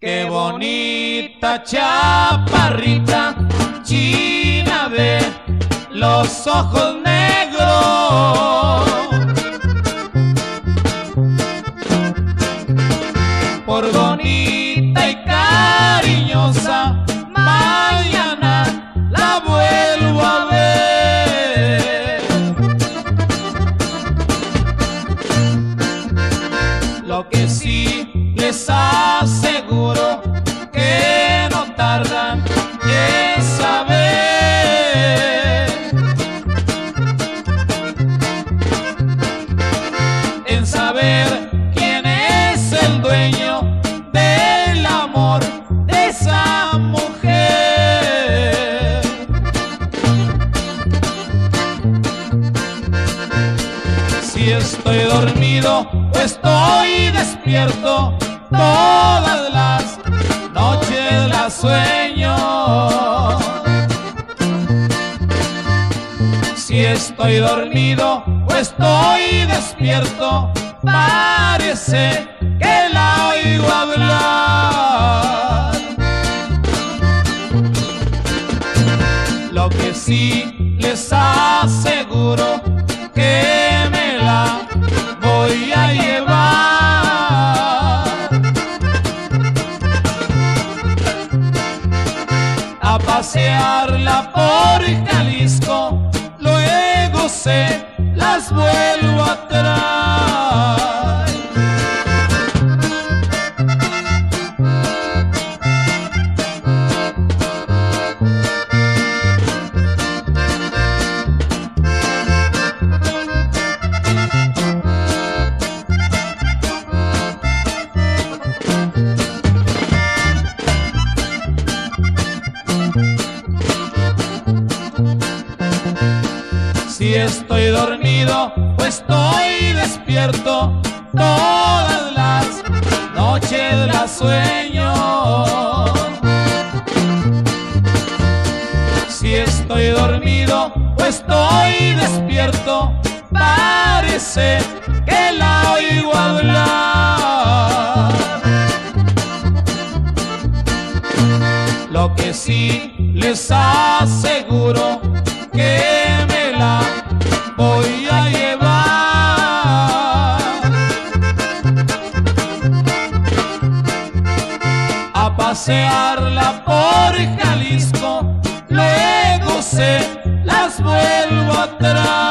Qué bonita chaparrita, china de los ojos negros. Por bonita y cariñosa, mañana la vuelvo a ver. Lo que sí les aseguro que no tardan en saber quién es el dueño del amor de esa mujer. Si estoy dormido o estoy despierto, todas las noches la sueño. Si estoy dormido o estoy despierto, parece que la oigo hablar. Lo que sí les aseguro que me la voy a llevar a pasearla por Jalisco, luego se las vuelvo a traer. Si estoy dormido o estoy despierto, todas las noches la sueño. Si estoy dormido o estoy despierto, parece que la oigo hablar. Lo que sí les aseguro que me la voy a llevar a pasearla por Jalisco, luego se las vuelvo a traer.